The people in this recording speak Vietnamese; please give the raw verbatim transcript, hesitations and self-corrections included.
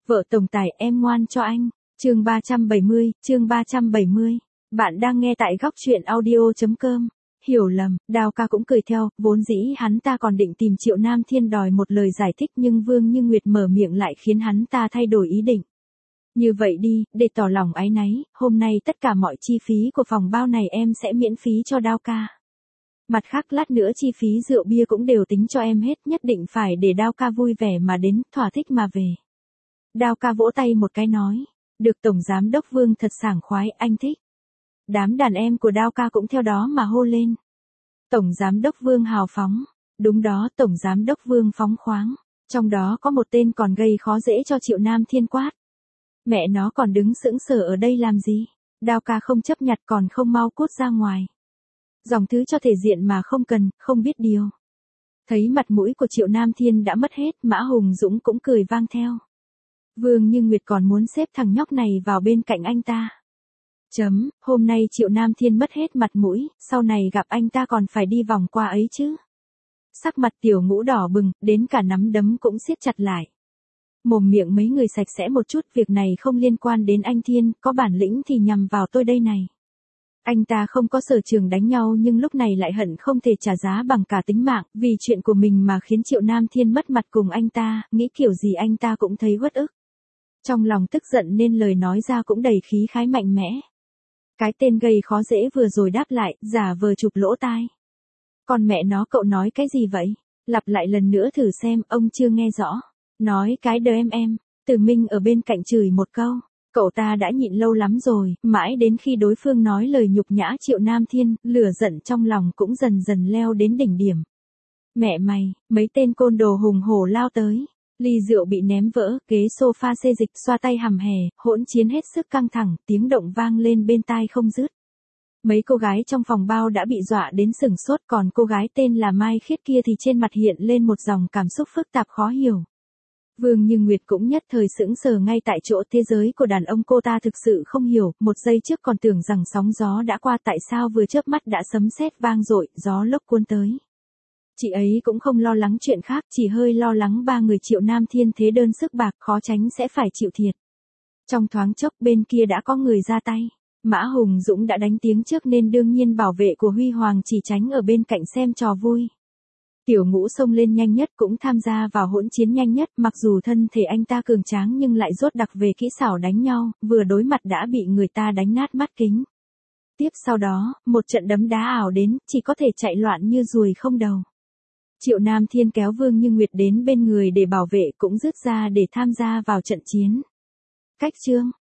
Vợ tổng tài em ngoan cho anh. Chương ba trăm bảy mươi, chương ba trăm bảy mươi. Bạn đang nghe tại góc truyện audio chấm com. Hiểu lầm, Đao ca cũng cười theo, vốn dĩ hắn ta còn định tìm Triệu Nam Thiên đòi một lời giải thích nhưng Vương Như Nguyệt mở miệng lại khiến hắn ta thay đổi ý định. Như vậy đi, để tỏ lòng áy náy, hôm nay tất cả mọi chi phí của phòng bao này em sẽ miễn phí cho Đao ca. Mặt khác lát nữa chi phí rượu bia cũng đều tính cho em hết, nhất định phải để Đao ca vui vẻ mà đến, thỏa thích mà về. Đao ca vỗ tay một cái nói, được Tổng Giám Đốc Vương thật sảng khoái, anh thích. Đám đàn em của Đao ca cũng theo đó mà hô lên. Tổng Giám Đốc Vương hào phóng. Đúng đó, Tổng Giám Đốc Vương phóng khoáng. Trong đó có một tên còn gây khó dễ cho Triệu Nam Thiên quát. Mẹ nó còn đứng sững sờ ở đây làm gì? Đao ca không chấp nhặt còn không mau cút ra ngoài. Dòng thứ cho thể diện mà không cần, không biết điều. Thấy mặt mũi của Triệu Nam Thiên đã mất hết, Mã Hùng Dũng cũng cười vang theo. Vương Như Nguyệt còn muốn xếp thằng nhóc này vào bên cạnh anh ta. Chấm, hôm nay Triệu Nam Thiên mất hết mặt mũi, sau này gặp anh ta còn phải đi vòng qua ấy chứ. Sắc mặt Tiểu Ngũ đỏ bừng, đến cả nắm đấm cũng siết chặt lại. Mồm miệng mấy người sạch sẽ một chút, việc này không liên quan đến anh Thiên, có bản lĩnh thì nhằm vào tôi đây này. Anh ta không có sở trường đánh nhau nhưng lúc này lại hận không thể trả giá bằng cả tính mạng, vì chuyện của mình mà khiến Triệu Nam Thiên mất mặt cùng anh ta, nghĩ kiểu gì anh ta cũng thấy uất ức. Trong lòng tức giận nên lời nói ra cũng đầy khí khái mạnh mẽ. Cái tên gây khó dễ vừa rồi đáp lại, giả vờ chụp lỗ tai. Còn mẹ nó cậu nói cái gì vậy? Lặp lại lần nữa thử xem, ông chưa nghe rõ. Nói cái đờ em em, Từ Minh ở bên cạnh chửi một câu. Cậu ta đã nhịn lâu lắm rồi, mãi đến khi đối phương nói lời nhục nhã Triệu Nam Thiên, lửa giận trong lòng cũng dần dần leo đến đỉnh điểm. Mẹ mày, mấy tên côn đồ hùng hổ lao tới. Ly rượu bị ném vỡ, ghế sofa xê dịch xoa tay hầm hè, hỗn chiến hết sức căng thẳng, tiếng động vang lên bên tai không dứt. Mấy cô gái trong phòng bao đã bị dọa đến sửng sốt, còn cô gái tên là Mai Khiết kia thì trên mặt hiện lên một dòng cảm xúc phức tạp khó hiểu. Vương Như Nguyệt cũng nhất thời sững sờ ngay tại chỗ, thế giới của đàn ông cô ta thực sự không hiểu, một giây trước còn tưởng rằng sóng gió đã qua, tại sao vừa chớp mắt đã sấm sét vang dội, gió lốc cuốn tới. Chị ấy cũng không lo lắng chuyện khác, chỉ hơi lo lắng ba người Triệu Nam Thiên thế đơn sức bạc, khó tránh sẽ phải chịu thiệt. Trong thoáng chốc bên kia đã có người ra tay. Mã Hùng Dũng đã đánh tiếng trước nên đương nhiên bảo vệ của Huy Hoàng chỉ tránh ở bên cạnh xem trò vui. Tiểu Ngũ xông lên nhanh nhất cũng tham gia vào hỗn chiến nhanh nhất, mặc dù thân thể anh ta cường tráng nhưng lại dốt đặc về kỹ xảo đánh nhau, vừa đối mặt đã bị người ta đánh nát mắt kính. Tiếp sau đó, một trận đấm đá ảo đến, chỉ có thể chạy loạn như ruồi không đầu. Triệu Nam Thiên kéo Vương Như Nguyệt đến bên người để bảo vệ, cũng rút ra để tham gia vào trận chiến. Cách chương,